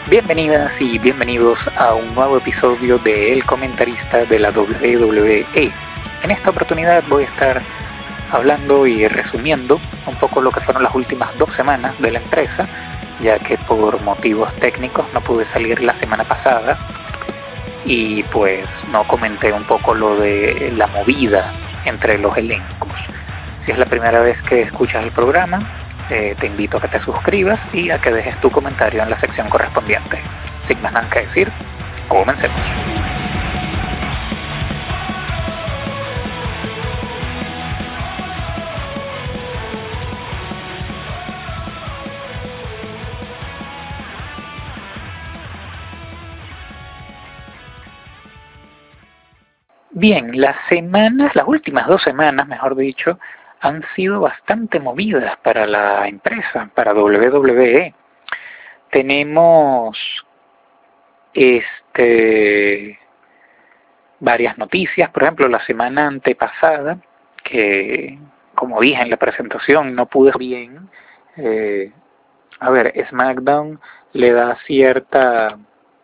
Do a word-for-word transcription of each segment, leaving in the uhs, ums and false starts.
Bienvenidas y bienvenidos a un nuevo episodio de El Comentarista de la W W E. En esta oportunidad voy a estar hablando y resumiendo un poco lo que fueron las últimas dos semanas de la empresa, ya que por motivos técnicos no pude salir la semana pasada y pues no comenté un poco lo de la movida entre los elencos. Si es la primera vez que escuchas el programa, Eh, te invito a que te suscribas y a que dejes tu comentario en la sección correspondiente. Sin más nada que decir, comencemos. Bien, las semanas, las últimas dos semanas, mejor dicho, han sido bastante movidas para la empresa, para W W E. Tenemos este varias noticias, por ejemplo, la semana antepasada, que como dije en la presentación, no pude bien. Eh, a ver, SmackDown le da cierta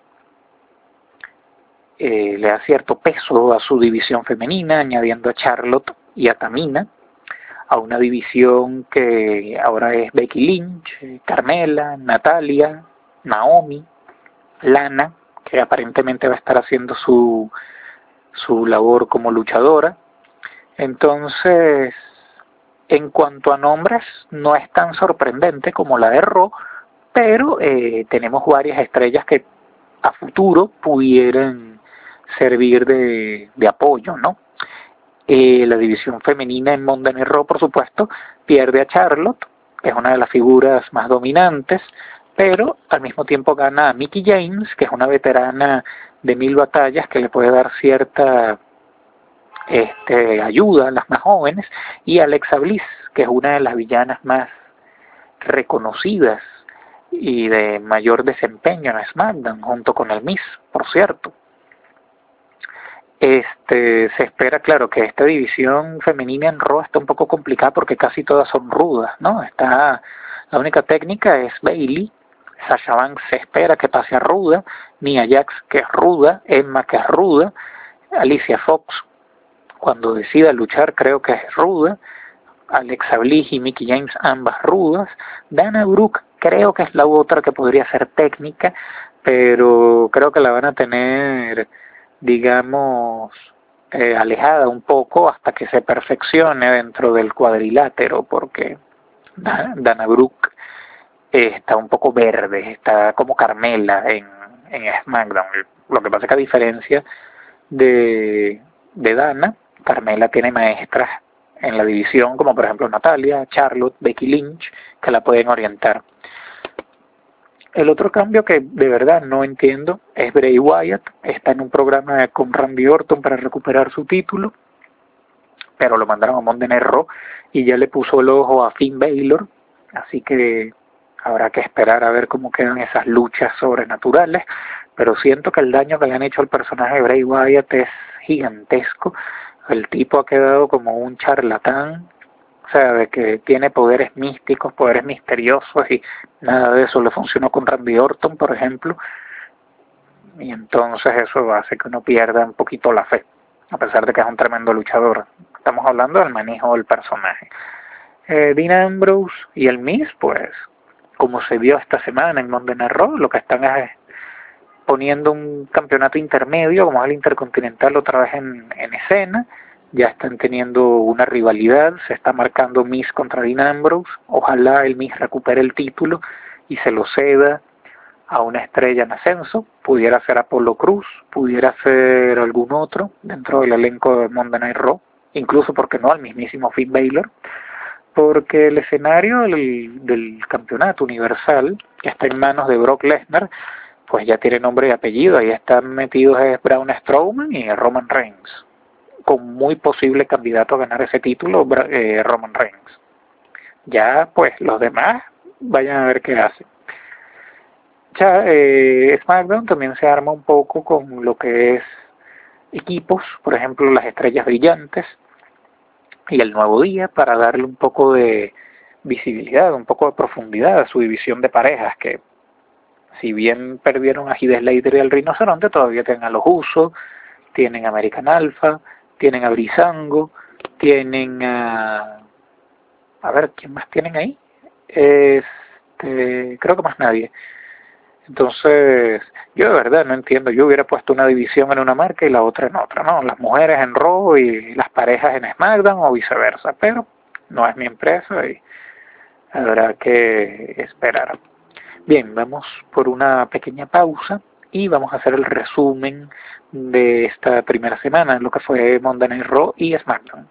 eh, le da cierto peso a su división femenina, añadiendo a Charlotte y a Tamina, a una división que ahora es Becky Lynch, Carmela, Natalia, Naomi, Lana, que aparentemente va a estar haciendo su, su labor como luchadora. Entonces, en cuanto a nombres, no es tan sorprendente como la de Raw, pero eh, tenemos varias estrellas que a futuro pudieran servir de, de apoyo, ¿no? Eh, la división femenina en Monday Night Raw, por supuesto, pierde a Charlotte, que es una de las figuras más dominantes, pero al mismo tiempo gana a Mickie James, que es una veterana de mil batallas que le puede dar cierta este, ayuda a las más jóvenes, y Alexa Bliss, que es una de las villanas más reconocidas y de mayor desempeño en SmackDown, junto con el Miz, por cierto. Este, se espera, claro, que esta división femenina en Raw está un poco complicada porque casi todas son rudas, ¿no? Está, la única técnica es Bayley, Sasha Banks se espera que pase a ruda, Nia Jax, que es ruda, Emma, que es ruda, Alicia Fox, cuando decida luchar, creo que es ruda, Alexa Bliss y Mickie James, ambas rudas, Dana Brooke, creo que es la otra que podría ser técnica, pero creo que la van a tener, digamos, eh, alejada un poco hasta que se perfeccione dentro del cuadrilátero, porque Dana, Dana Brooke eh, está un poco verde, está como Carmela en, en SmackDown. Lo que pasa es que a diferencia de, de Dana, Carmela tiene maestras en la división, como por ejemplo Natalia, Charlotte, Becky Lynch, que la pueden orientar. El otro cambio que de verdad no entiendo es Bray Wyatt, está en un programa con Randy Orton para recuperar su título, pero lo mandaron a Monday Night Raw y ya le puso el ojo a Finn Balor, así que habrá que esperar a ver cómo quedan esas luchas sobrenaturales, pero siento que el daño que le han hecho al personaje de Bray Wyatt es gigantesco. El tipo ha quedado como un charlatán, o sea, de que tiene poderes místicos, poderes misteriosos, y nada de eso le funcionó con Randy Orton, por ejemplo, y entonces eso hace que uno pierda un poquito la fe, a pesar de que es un tremendo luchador. Estamos hablando del manejo del personaje. Eh, Dean Ambrose y el Miz, pues, como se vio esta semana en Monday Night Raw, lo que están es poniendo un campeonato intermedio, como es el Intercontinental, otra vez en, en escena. Ya están teniendo una rivalidad, se está marcando Miz contra Dean Ambrose. Ojalá el Miz recupere el título y se lo ceda a una estrella en ascenso. Pudiera ser Apollo Crews, pudiera ser algún otro dentro del elenco de Monday Night Raw, incluso, porque no, al mismísimo Finn Balor, porque el escenario del, del campeonato universal, que está en manos de Brock Lesnar, pues ya tiene nombre y apellido. Ahí están metidos es Braun Strowman y Roman Reigns, con muy posible candidato a ganar ese título, eh, Roman Reigns. Ya pues los demás vayan a ver qué hacen. Ya eh, SmackDown también se arma un poco con lo que es equipos, por ejemplo las estrellas brillantes y el nuevo día, para darle un poco de visibilidad, un poco de profundidad a su división de parejas, que Si bien perdieron a Heath Slater y al Rinoceronte, todavía tienen a los Usos, tienen a American Alpha, tienen a Breezango, tienen a... A ver, ¿quién más tienen ahí? Este, creo que más nadie. Entonces, yo de verdad no entiendo. Yo hubiera puesto una división en una marca y la otra en otra, ¿no? Las mujeres en Raw y las parejas en SmackDown o viceversa. Pero no es mi empresa y habrá que esperar. Bien, vamos por una pequeña pausa y vamos a hacer el resumen de esta primera semana, lo que fue Monday Night Raw y SmackDown.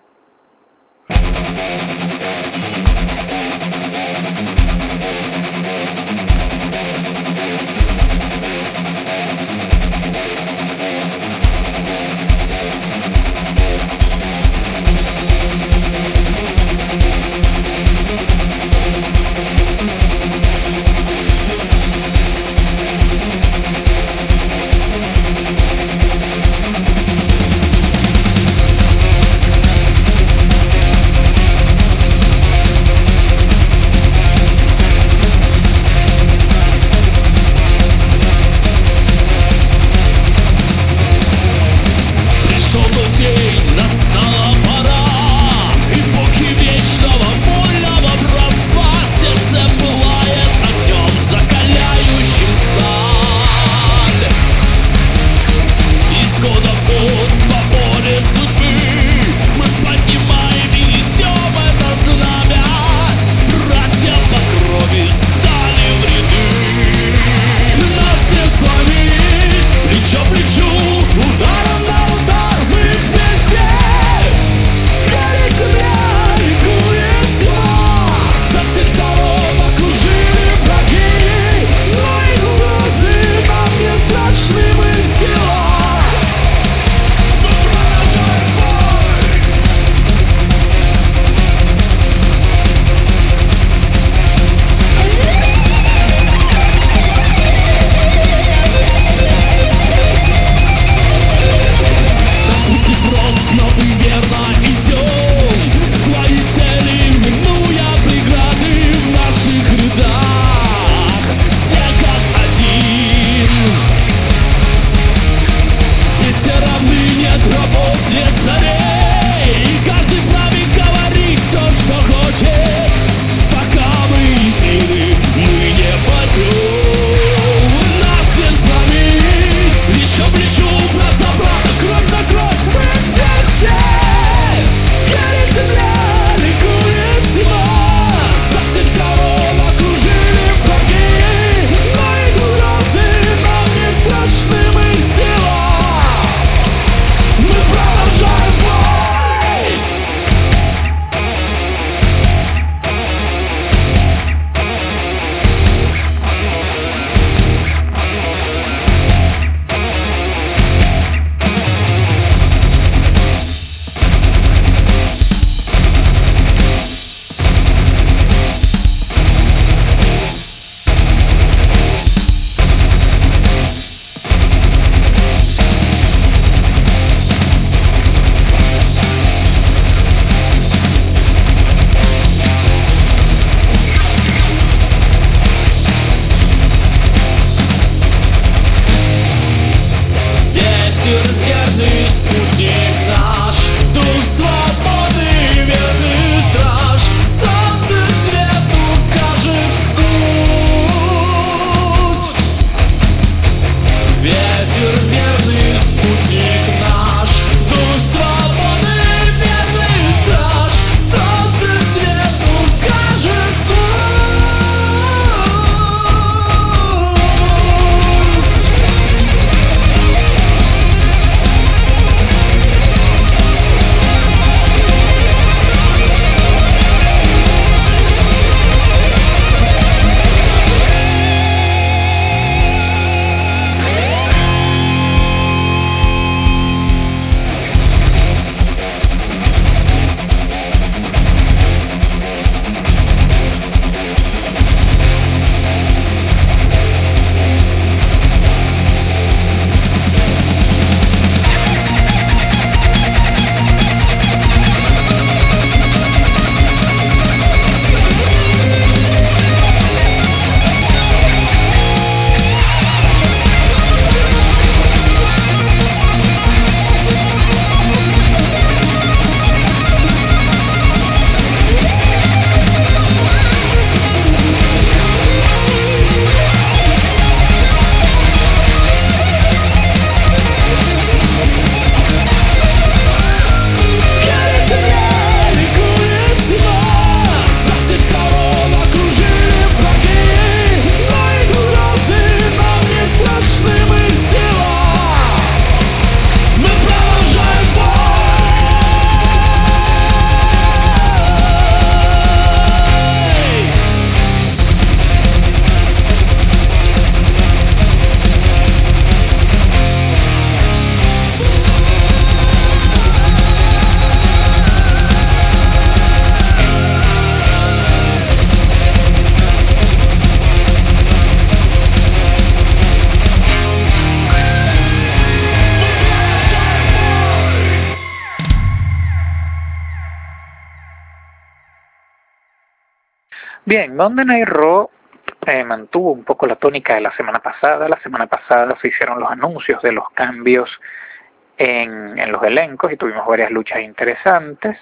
Bien, Monday Night Raw eh, mantuvo un poco la tónica de la semana pasada. La semana pasada se hicieron los anuncios de los cambios en, en los elencos y tuvimos varias luchas interesantes.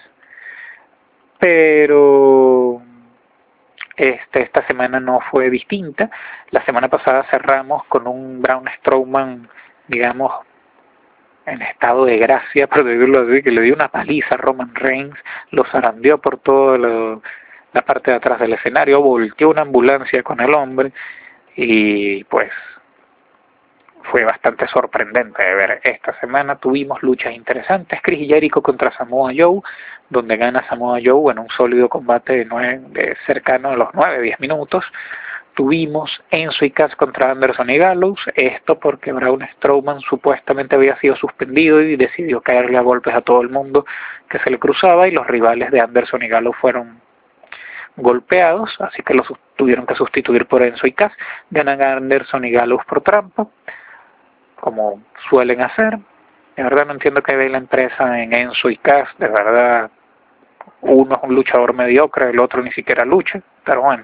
Pero este, esta semana no fue distinta. La semana pasada cerramos con un Braun Strowman, digamos, en estado de gracia, por decirlo así, que le dio una paliza a Roman Reigns, lo zarandeó por toda la parte de atrás del escenario, volteó una ambulancia con el hombre y pues fue bastante sorprendente de ver. Esta semana tuvimos luchas interesantes. Chris Jericho contra Samoa Joe, donde gana Samoa Joe en un sólido combate de, nueve, de cercano a los nueve a diez minutos. Tuvimos Enzo y Cass contra Anderson y Gallows, esto porque Braun Strowman supuestamente había sido suspendido y decidió caerle a golpes a todo el mundo que se le cruzaba, y los rivales de Anderson y Gallows fueron golpeados, así que los tuvieron que sustituir por Enzo y Cass. Ganan Anderson y Gallows por trampa, como suelen hacer. De verdad no entiendo qué ve la empresa en Enzo y Cass, de verdad uno es un luchador mediocre, el otro ni siquiera lucha, pero bueno.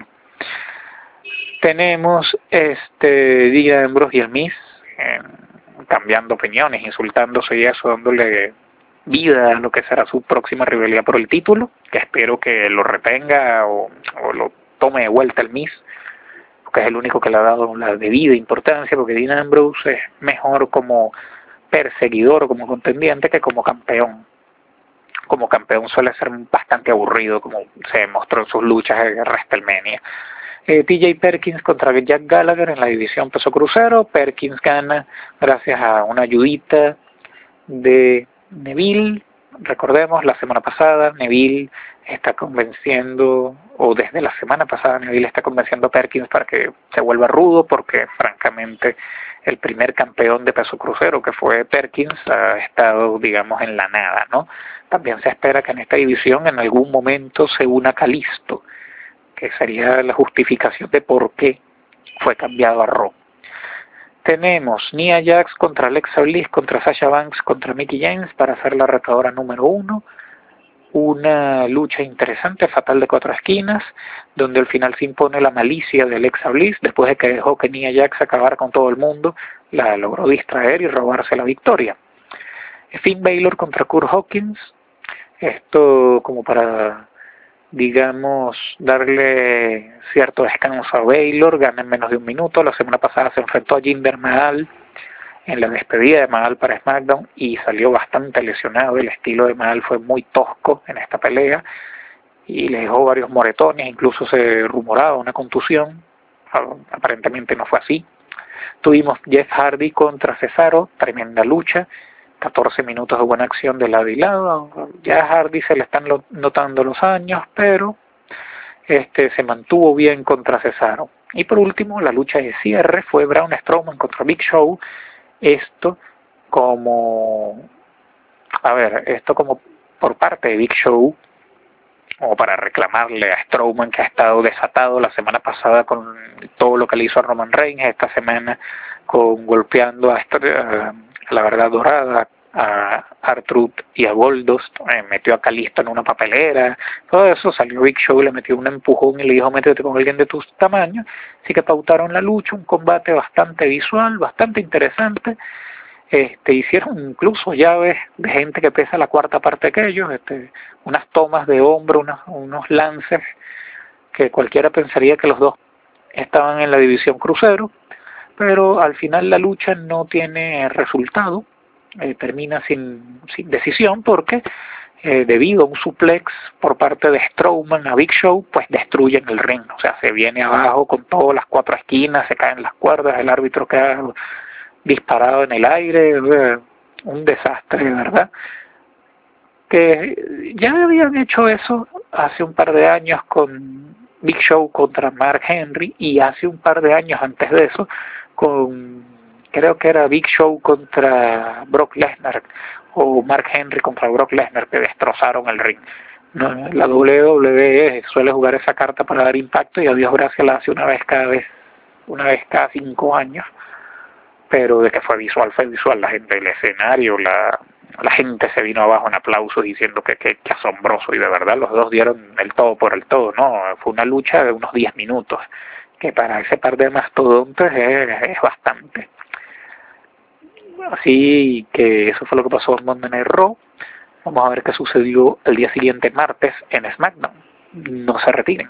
Tenemos este Dean Ambrose y el Miz eh, cambiando opiniones, insultándose y eso, dándole vida a lo que será su próxima rivalidad por el título, que espero que lo retenga o, o lo tome de vuelta el Miz, porque es el único que le ha dado la debida importancia, porque Dean Ambrose es mejor como perseguidor o como contendiente que como campeón. Como campeón suele ser bastante aburrido, como se demostró en sus luchas en WrestleMania. Eh, T J Perkins contra Jack Gallagher en la división peso crucero. Perkins gana gracias a una ayudita de Neville. Recordemos, la semana pasada Neville está convenciendo, o desde la semana pasada Neville está convenciendo a Perkins para que se vuelva rudo, porque francamente el primer campeón de peso crucero, que fue Perkins, ha estado, digamos, en la nada, ¿no? También se espera que en esta división en algún momento se una Kalisto, que sería la justificación de por qué fue cambiado a Raw. Tenemos Nia Jax contra Alexa Bliss, contra Sasha Banks, contra Mickie James para ser la retadora número uno. Una lucha interesante, fatal de cuatro esquinas, donde al final se impone la malicia de Alexa Bliss, después de que dejó que Nia Jax acabara con todo el mundo, la logró distraer y robarse la victoria. Finn Balor contra Kurt Hawkins, esto como para, digamos, darle cierto descanso a Balor, gana en menos de un minuto. La semana pasada se enfrentó a Jinder Mahal en la despedida de Mahal para SmackDown y salió bastante lesionado. El estilo de Mahal fue muy tosco en esta pelea y le dejó varios moretones, incluso se rumoraba una contusión, aparentemente no fue así. Tuvimos Jeff Hardy contra Cesaro, tremenda lucha, catorce minutos de buena acción de lado y lado. Ya a Hardy se le están notando los años, pero este se mantuvo bien contra Cesaro. Y por último, la lucha de cierre fue Braun Strowman contra Big Show. Esto como, a ver, esto como por parte de Big Show, o para reclamarle a Strowman, que ha estado desatado la semana pasada con todo lo que le hizo a Roman Reigns, esta semana con golpeando a, a la verdad dorada, a R-Truth y a Goldust, eh, metió a Kalisto en una papelera, todo eso. Salió Big Show, le metió un empujón y le dijo métete con alguien de tu tamaño. Así que pautaron la lucha, un combate bastante visual, bastante interesante. Este, hicieron incluso llaves de gente que pesa la cuarta parte que ellos, este, unas tomas de hombro, unos, unos lances que cualquiera pensaría que los dos estaban en la división crucero, pero al final la lucha no tiene resultado, eh, termina sin, sin decisión porque eh, debido a un suplex por parte de Strowman a Big Show, pues destruyen el ring, o sea, se viene abajo con todas las cuatro esquinas, se caen las cuerdas, el árbitro queda disparado en el aire, un desastre, ¿verdad? Que ya habían hecho eso hace un par de años con Big Show contra Mark Henry, y hace un par de años antes de eso con, creo que era Big Show contra Brock Lesnar, o Mark Henry contra Brock Lesnar, que destrozaron el ring. No, la W W E suele jugar esa carta para dar impacto, y a Dios gracias la hace una vez cada vez, una vez cada cinco años. Pero de que fue visual, fue visual. La gente del escenario, la, la gente se vino abajo en aplausos diciendo que, que, que asombroso, y de verdad los dos dieron el todo por el todo, ¿no? Fue una lucha de unos diez minutos, que para ese par de mastodontes es, es bastante. Así que eso fue lo que pasó en Monday Night Raw. Vamos a ver qué sucedió el día siguiente, martes, en SmackDown. No se retiren.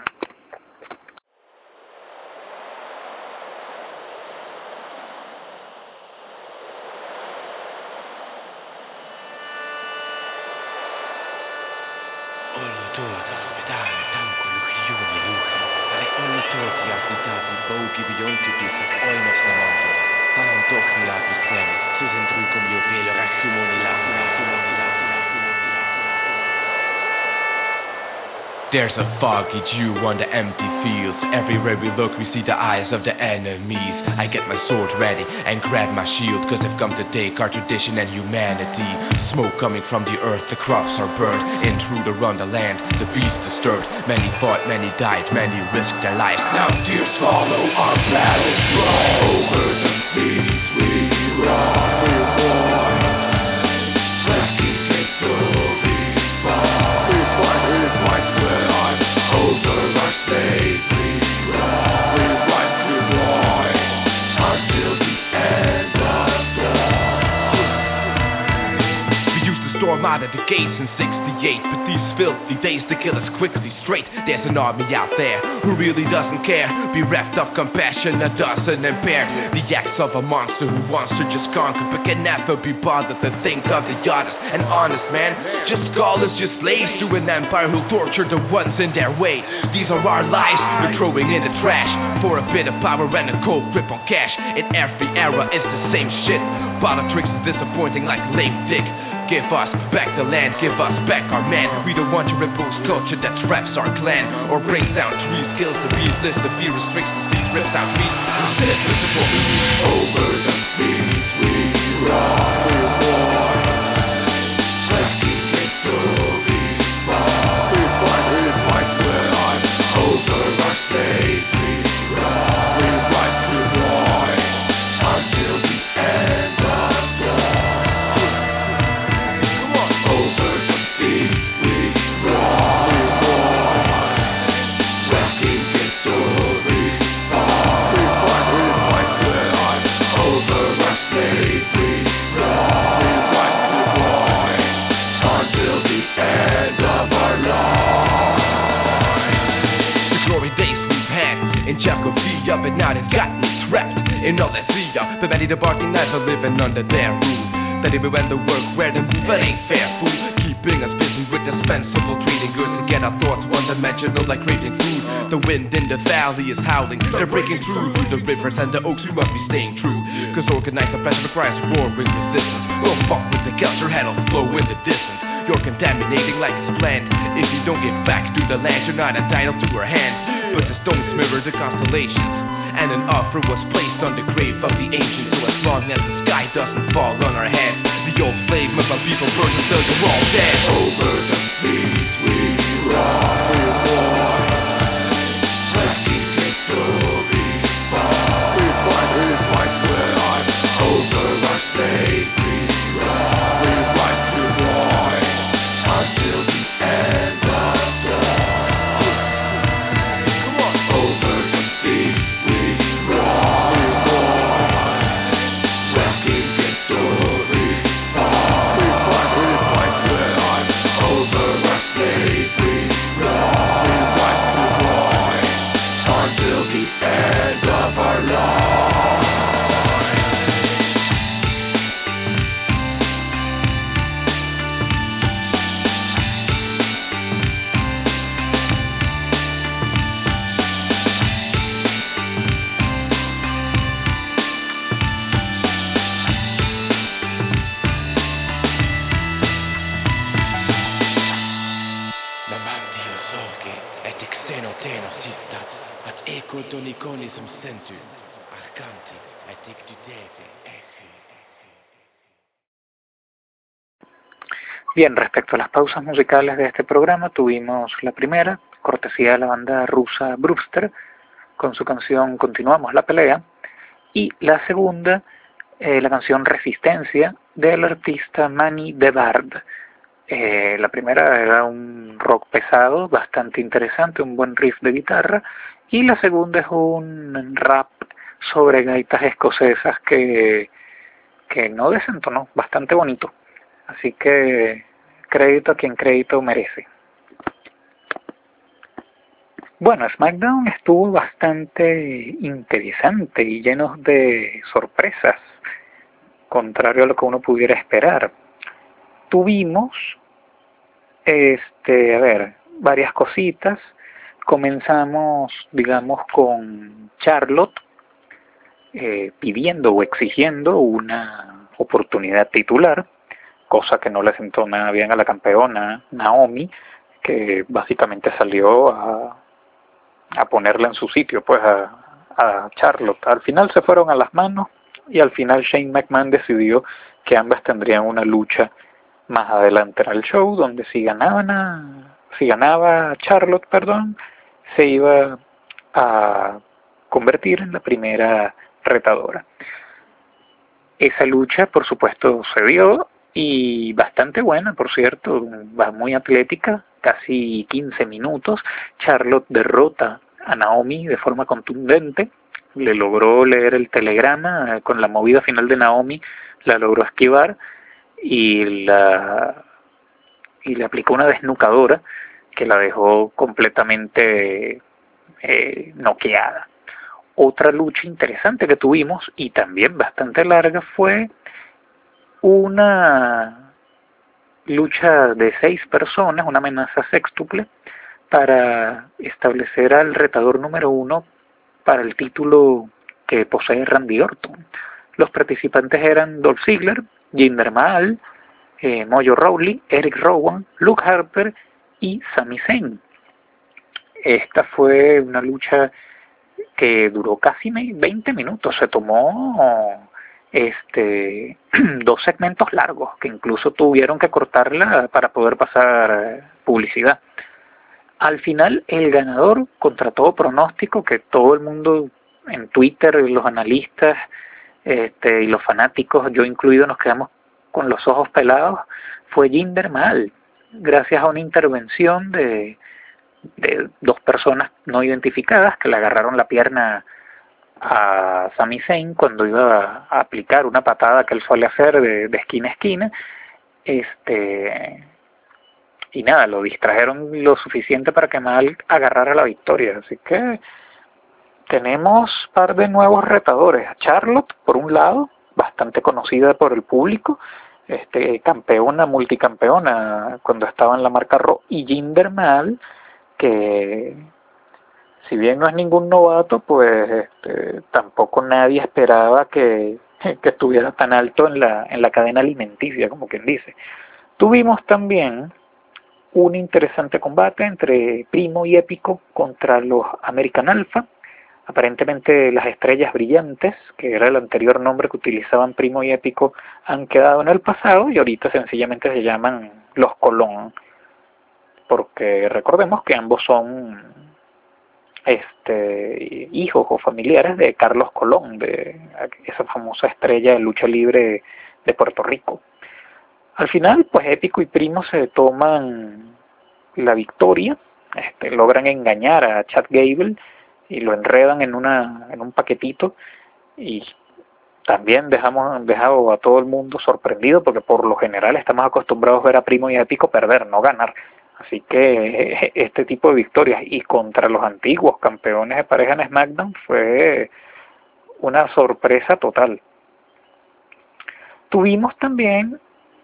There's a foggy dew on the empty fields. Everywhere we look, we see the eyes of the enemies. I get my sword ready and grab my shield, cause I've come to take our tradition and humanity. Smoke coming from the earth, the crops are burned. Intruder on the land, the beast disturbed. Many fought, many died, many risked their lives. Now tears follow our battle cry. Over the seas we ride. Out of the gates in sixty-eight, but these filthy days to kill us quickly straight. There's an army out there who really doesn't care, bereft of compassion, that doesn't impair the acts of a monster who wants to just conquer, but can never be bothered to think of the honest and honest man. Just call us just slaves to an empire who'll torture the ones in their way. These are our lives we're throwing in the trash for a bit of power and a cold grip on cash. In every era it's the same shit. Politics is disappointing like lame dick. Give us back the land, give us back our man. We don't want your impose culture that traps our clan or brings down trees, kills the bees, lives the fear, restricts the seas, rips out trees. Instead, this is what we need. Over the seas we ride. Rescue victory fight. We fight, we fight, we're on. Over our slaves we ride. We fight to rise until the end of time. Up and now they've got me trapped in all that sea. The many departing nights are living under their rule. Steady we went to work where the movement ain't fair, fool. Keeping us busy with dispensable trading goods to get our thoughts one dimensional like craving food. The wind in the valley is howling. They're breaking through through the rivers and the oaks. We must be staying true, cause organized oppression requires war with resistance. Don't fuck with the culture, head'll flow in the distance. You're contaminating like it's planned. If you don't give back to the land, you're not entitled to her hand. But the stones mirror the constellations, and an offer was placed on the grave of the ancients. So as long as the sky doesn't fall on our heads, the old flame of our people burns until you're all dead. Over the seas we ride. Rescue victory fight. We fight, we fight, we're on. Over our slaves we ride. We fight to rise until the end of time. Come on. Over the seas we ride. Rescue victory fight. We fight, we fight, we're on. Over our slaves we ride. We fight to rise until the end of our lives. Bien, respecto a las pausas musicales de este programa, tuvimos la primera, cortesía de la banda rusa Brewster, con su canción Continuamos la pelea, y la segunda, eh, la canción Resistencia del artista Manny Debard. Eh, la primera era un rock pesado, bastante interesante, un buen riff de guitarra, y la segunda es un rap sobre gaitas escocesas que, que no desentonó, bastante bonito. Así que crédito a quien crédito merece. Bueno, SmackDown estuvo bastante interesante y lleno de sorpresas, contrario a lo que uno pudiera esperar. Tuvimos, este, a ver, varias cositas. Comenzamos, digamos, con Charlotte eh, pidiendo o exigiendo una oportunidad titular, cosa que no le sentó nada bien a la campeona Naomi, que básicamente salió a, a ponerla en su sitio, pues a, a Charlotte. Al final se fueron a las manos y al final Shane McMahon decidió que ambas tendrían una lucha más adelante en el show, donde si ganaban a, si ganaba Charlotte, perdón, se iba a convertir en la primera retadora. Esa lucha, por supuesto, se dio y bastante buena, por cierto, va muy atlética, casi quince minutos. Charlotte derrota a Naomi de forma contundente, le logró leer el telegrama, con la movida final de Naomi la logró esquivar y la y le aplicó una desnucadora que la dejó completamente eh, noqueada. Otra lucha interesante que tuvimos y también bastante larga fue una lucha de seis personas, una amenaza sextuple, para establecer al retador número uno para el título que posee Randy Orton. Los participantes eran Dolph Ziggler, Jinder Mahal, eh, Mojo Rawley, Eric Rowan, Luke Harper y Sami Zayn. Esta fue una lucha que duró casi veinte minutos, se tomó este dos segmentos largos que incluso tuvieron que cortarla para poder pasar publicidad. Al final el ganador, contra todo pronóstico, que todo el mundo en Twitter, los analistas este, y los fanáticos, yo incluido, nos quedamos con los ojos pelados, fue Jinder Mahal, gracias a una intervención de de dos personas no identificadas que le agarraron la pierna a Sami Zayn cuando iba a aplicar una patada que él suele hacer de, de esquina a esquina, este y nada, lo distrajeron lo suficiente para que Mahal agarrara la victoria. Así que tenemos un par de nuevos retadores. A Charlotte, por un lado, bastante conocida por el público, este campeona, multicampeona cuando estaba en la marca Raw, y Jinder Mahal, que si bien no es ningún novato, pues este, tampoco nadie esperaba que, que estuviera tan alto en la, en la cadena alimenticia, como quien dice. Tuvimos también un interesante combate entre Primo y Épico contra los American Alpha, aparentemente las estrellas brillantes, que era el anterior nombre que utilizaban Primo y Épico, han quedado en el pasado y ahorita sencillamente se llaman los Colón, porque recordemos que ambos son este hijos o familiares de Carlos Colón, de esa famosa estrella de lucha libre de Puerto Rico. Al final, pues Épico y Primo se toman la victoria, este, logran engañar a Chad Gable y lo enredan en una en un paquetito, y también dejamos dejado a todo el mundo sorprendido, porque por lo general estamos acostumbrados a ver a Primo y a Épico perder, no ganar. Así que este tipo de victorias y contra los antiguos campeones de pareja en SmackDown fue una sorpresa total. Tuvimos también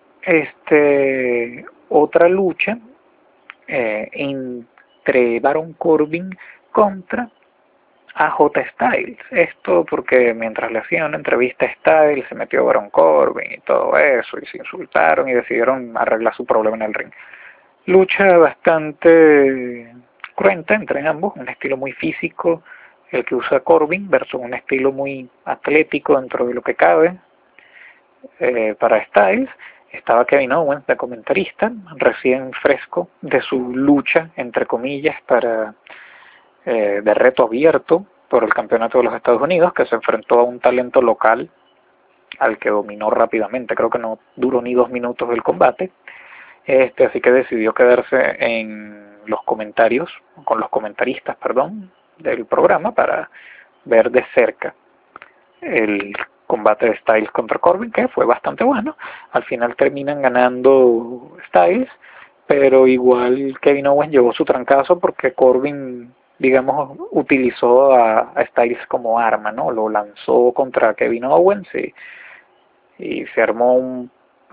este otra lucha eh, entre Baron Corbin contra A J Styles. Esto porque mientras le hacían una entrevista a Styles se metió Baron Corbin y todo eso, y se insultaron y decidieron arreglar su problema en el ring. Lucha bastante cruenta entre ambos, un estilo muy físico el que usa Corbin versus un estilo muy atlético dentro de lo que cabe eh, para Styles. Estaba Kevin Owens de comentarista, recién fresco de su lucha, entre comillas, para eh, de reto abierto por el campeonato de los Estados Unidos, que se enfrentó a un talento local al que dominó rápidamente. Creo que no duró ni dos minutos el combate. Este, así que decidió quedarse en los comentarios, con los comentaristas, perdón, del programa para ver de cerca el combate de Styles contra Corbin, que fue bastante bueno. Al final terminan ganando Styles, pero igual Kevin Owens llevó su trancazo porque Corbin, digamos, utilizó a, a Styles como arma, ¿no? Lo lanzó contra Kevin Owens y, y se armó un,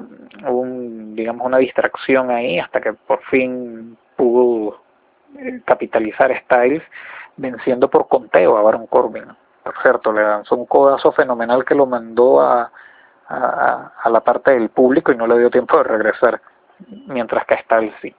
un, digamos, una distracción ahí hasta que por fin pudo eh, capitalizar Styles venciendo por conteo a Baron Corbin. Por cierto, le lanzó un codazo fenomenal que lo mandó a, a, a la parte del público y no le dio tiempo de regresar, mientras que Styles sí.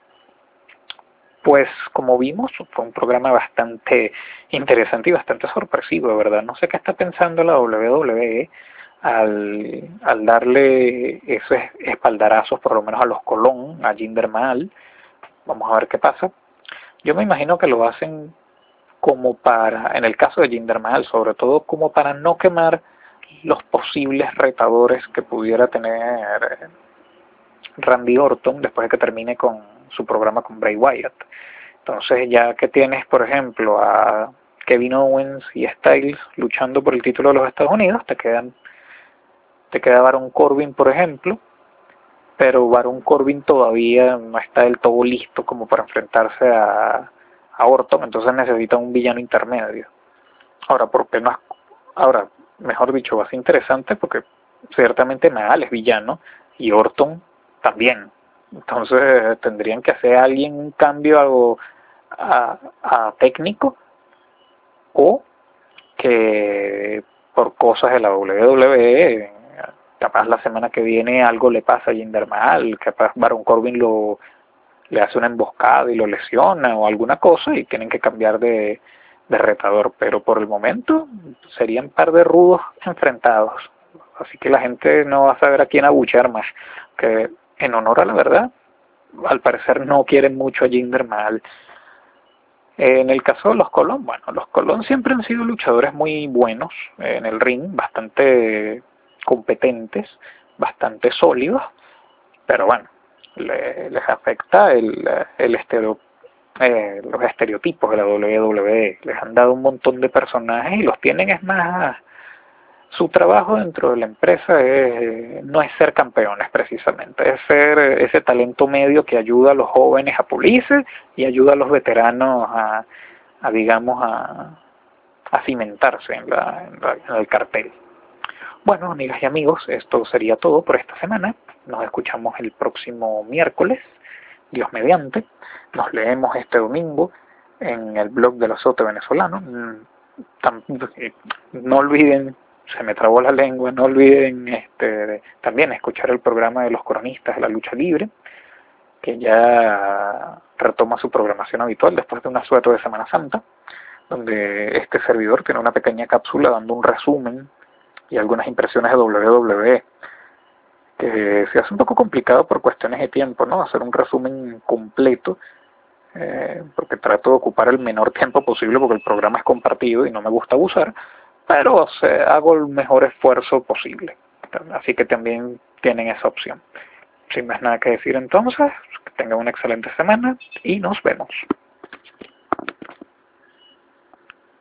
Pues como vimos, fue un programa bastante interesante y bastante sorpresivo, ¿verdad? No sé qué está pensando la W W E al, al darle esos espaldarazos, por lo menos a los Colón, a Jinder Mahal. Vamos a ver qué pasa. Yo me imagino que lo hacen como para, en el caso de Jinder Mahal, sobre todo como para no quemar los posibles retadores que pudiera tener Randy Orton después de que termine con su programa con Bray Wyatt. Entonces, ya que tienes, por ejemplo, a Kevin Owens y Styles luchando por el título de los Estados Unidos, te quedan te queda Baron Corbin, por ejemplo, pero Baron Corbin todavía no está del todo listo como para enfrentarse a a Orton, entonces necesita un villano intermedio. Ahora, ¿por qué no? Ahora, mejor dicho, va a ser interesante porque ciertamente Mahal es villano y Orton también. Entonces tendrían que hacer a alguien un cambio a, a, a técnico, o que por cosas de la W W E, capaz la semana que viene algo le pasa a Jinder Mahal, capaz Baron Corbin lo le hace una emboscada y lo lesiona o alguna cosa y tienen que cambiar de, de retador, pero por el momento serían un par de rudos enfrentados, así que la gente no va a saber a quién abuchear más, que en honor a la verdad, al parecer no quieren mucho a Jinder Mahal. En el caso de los Colón, bueno, los Colón siempre han sido luchadores muy buenos en el ring, bastante competentes, bastante sólidos, pero bueno, Le, les afecta el, el estereo, eh, los estereotipos de la W W E. Les han dado un montón de personajes y los tienen, es más, su trabajo dentro de la empresa es, no es ser campeones precisamente, es ser ese talento medio que ayuda a los jóvenes a pulirse y ayuda a los veteranos a, a digamos, a, a cimentarse en, la, en, la, en el cartel. Bueno, amigas y amigos, esto sería todo por esta semana. Nos escuchamos el próximo miércoles, Dios mediante. Nos leemos este domingo en el blog del Azote Venezolano. No olviden, se me trabó la lengua, no olviden este, también escuchar el programa de los cronistas de la lucha libre, que ya retoma su programación habitual después de un asueto de Semana Santa, donde este servidor tiene una pequeña cápsula dando un resumen y algunas impresiones de W W E, que se hace un poco complicado por cuestiones de tiempo, ¿no? Hacer un resumen completo, eh, porque trato de ocupar el menor tiempo posible porque el programa es compartido y no me gusta abusar, pero o sea, hago el mejor esfuerzo posible, así que también tienen esa opción. Sin más nada que decir entonces, que tengan una excelente semana y nos vemos.